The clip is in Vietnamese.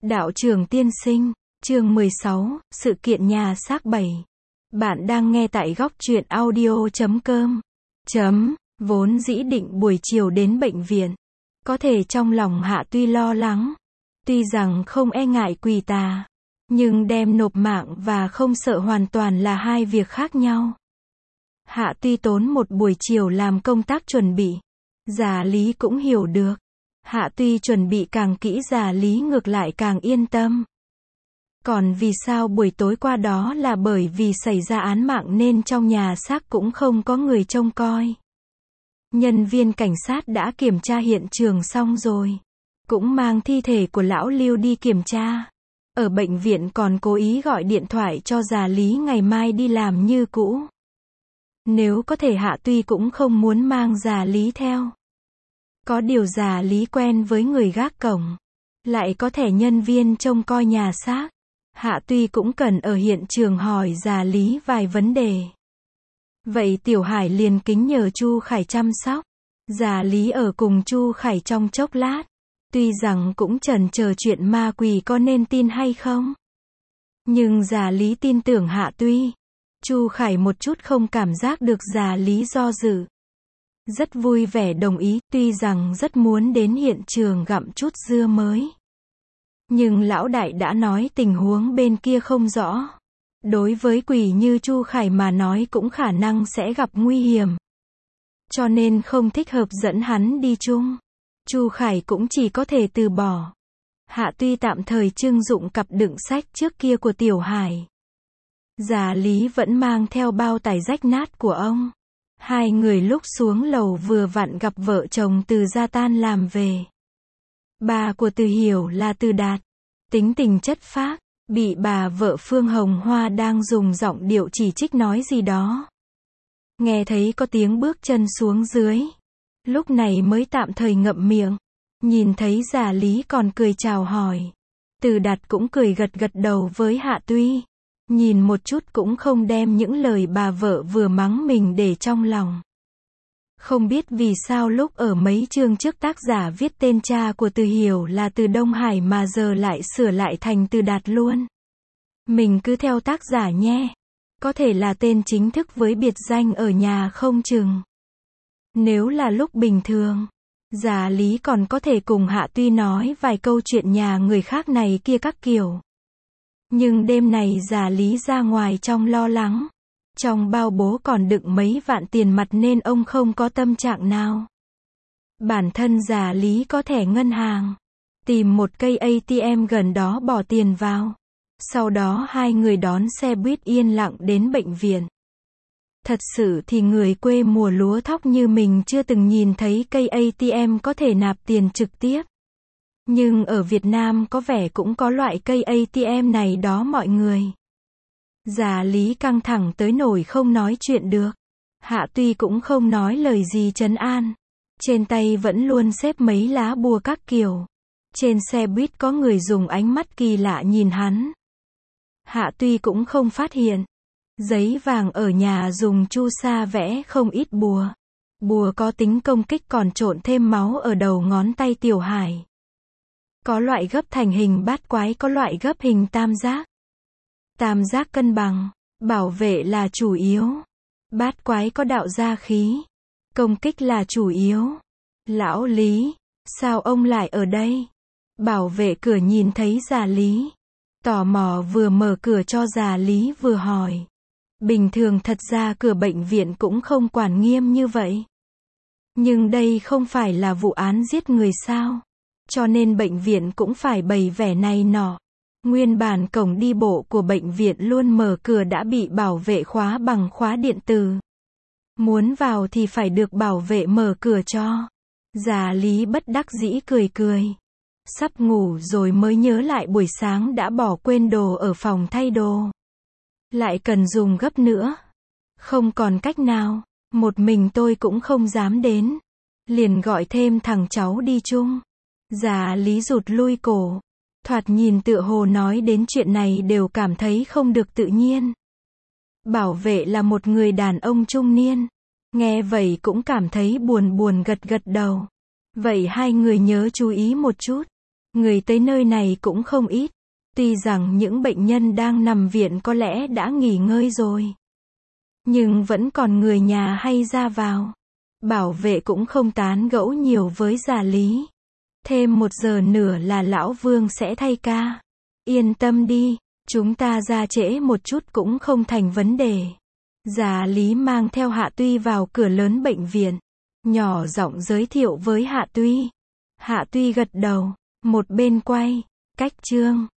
Đạo trưởng tiên sinh, chương 16, sự kiện nhà xác 7. Bạn đang nghe tại góc truyện audio.com. Vốn dĩ định buổi chiều đến bệnh viện. Có thể trong lòng Hạ Tuy lo lắng. Tuy rằng không e ngại quỷ tà, nhưng đem nộp mạng và không sợ hoàn toàn là hai việc khác nhau. Hạ Tuy tốn một buổi chiều làm công tác chuẩn bị. Già Lý cũng hiểu được. Hạ Tuy chuẩn bị càng kỹ, Già Lý ngược lại càng yên tâm. Còn vì sao buổi tối qua đó là bởi vì xảy ra án mạng nên trong nhà xác cũng không có người trông coi. Nhân viên cảnh sát đã kiểm tra hiện trường xong rồi. Cũng mang thi thể của lão Lưu đi kiểm tra. Ở bệnh viện còn cố ý gọi điện thoại cho Già Lý ngày mai đi làm như cũ. Nếu có thể Hạ Tuy cũng không muốn mang Già Lý theo. Có điều Già Lý quen với người gác cổng, lại có thẻ nhân viên trông coi nhà xác. Hạ Tuy cũng cần ở hiện trường hỏi Già Lý vài vấn đề. Vậy Tiểu Hải liền kính nhờ Chu Khải chăm sóc. Già Lý ở cùng Chu Khải trong chốc lát. Tuy rằng cũng chần chờ chuyện ma quỷ có nên tin hay không. Nhưng Già Lý tin tưởng Hạ Tuy. Chu Khải một chút không cảm giác được Già Lý do dự. Rất vui vẻ đồng ý, tuy rằng rất muốn đến hiện trường gặm chút dưa mới. Nhưng lão đại đã nói tình huống bên kia không rõ. Đối với quỷ như Chu Khải mà nói cũng khả năng sẽ gặp nguy hiểm. Cho nên không thích hợp dẫn hắn đi chung. Chu Khải cũng chỉ có thể từ bỏ. Hạ Tuy tạm thời trưng dụng cặp đựng sách trước kia của Tiểu Hải. Già Lý vẫn mang theo bao tải rách nát của ông. Hai người lúc xuống lầu vừa vặn gặp vợ chồng Từ Gia tan làm về. Bà của Từ Hiểu là Từ Đạt. Tính tình chất phác, bị bà vợ Phương Hồng Hoa đang dùng giọng điệu chỉ trích nói gì đó. Nghe thấy có tiếng bước chân xuống dưới. Lúc này mới tạm thời ngậm miệng. Nhìn thấy Già Lý còn cười chào hỏi. Từ Đạt cũng cười gật gật đầu với Hạ Tuy. Nhìn một chút cũng không đem những lời bà vợ vừa mắng mình để trong lòng. Không biết vì sao lúc ở mấy chương trước tác giả viết tên cha của Từ Hiểu là Từ Đông Hải mà giờ lại sửa lại thành Từ Đạt luôn. Mình cứ theo tác giả nhé. Có thể là tên chính thức với biệt danh ở nhà không chừng. Nếu là lúc bình thường, Già Lý còn có thể cùng Hạ Tuy nói vài câu chuyện nhà người khác này kia các kiểu. Nhưng đêm này Già Lý ra ngoài trong lo lắng. Trong bao bố còn đựng mấy vạn tiền mặt nên ông không có tâm trạng nào. Bản thân Già Lý có thẻ ngân hàng. Tìm một cây ATM gần đó bỏ tiền vào. Sau đó hai người đón xe buýt yên lặng đến bệnh viện. Thật sự thì người quê mùa lúa thóc như mình chưa từng nhìn thấy cây ATM có thể nạp tiền trực tiếp. Nhưng ở Việt Nam có vẻ cũng có loại cây ATM này đó mọi người. Già Lý căng thẳng tới nỗi không nói chuyện được. Hạ Tuy cũng không nói lời gì trấn an. Trên tay vẫn luôn xếp mấy lá bùa các kiểu. Trên xe buýt có người dùng ánh mắt kỳ lạ nhìn hắn. Hạ Tuy cũng không phát hiện. Giấy vàng ở nhà dùng chu sa vẽ không ít bùa. Bùa có tính công kích còn trộn thêm máu ở đầu ngón tay Tiểu Hải. Có loại gấp thành hình bát quái, có loại gấp hình tam giác. Tam giác cân bằng, bảo vệ là chủ yếu. Bát quái có đạo gia khí. Công kích là chủ yếu. Lão Lý, sao ông lại ở đây? Bảo vệ cửa nhìn thấy Già Lý. Tò mò vừa mở cửa cho Già Lý vừa hỏi. Bình thường thật ra cửa bệnh viện cũng không quản nghiêm như vậy. Nhưng đây không phải là vụ án giết người sao? Cho nên bệnh viện cũng phải bày vẻ này nọ. Nguyên bản cổng đi bộ của bệnh viện luôn mở cửa đã bị bảo vệ khóa bằng khóa điện tử. Muốn vào thì phải được bảo vệ mở cửa cho. Già Lý bất đắc dĩ cười cười. Sắp ngủ rồi mới nhớ lại buổi sáng đã bỏ quên đồ ở phòng thay đồ. Lại cần dùng gấp nữa. Không còn cách nào, một mình tôi cũng không dám đến. Liền gọi thêm thằng cháu đi chung. Già Lý rụt lui cổ. Thoạt nhìn tựa hồ nói đến chuyện này đều cảm thấy không được tự nhiên. Bảo vệ là một người đàn ông trung niên. Nghe vậy cũng cảm thấy buồn buồn gật gật đầu. Vậy hai người nhớ chú ý một chút. Người tới nơi này cũng không ít. Tuy rằng những bệnh nhân đang nằm viện có lẽ đã nghỉ ngơi rồi, nhưng vẫn còn người nhà hay ra vào. Bảo vệ cũng không tán gẫu nhiều với già Lý. Thêm 1 giờ nữa là lão Vương sẽ thay ca. Yên tâm đi, chúng ta ra trễ một chút cũng không thành vấn đề. Già Lý mang theo Hạ Tuy vào cửa lớn bệnh viện, nhỏ giọng giới thiệu với Hạ Tuy. Hạ Tuy gật đầu, một bên quay, cách Trương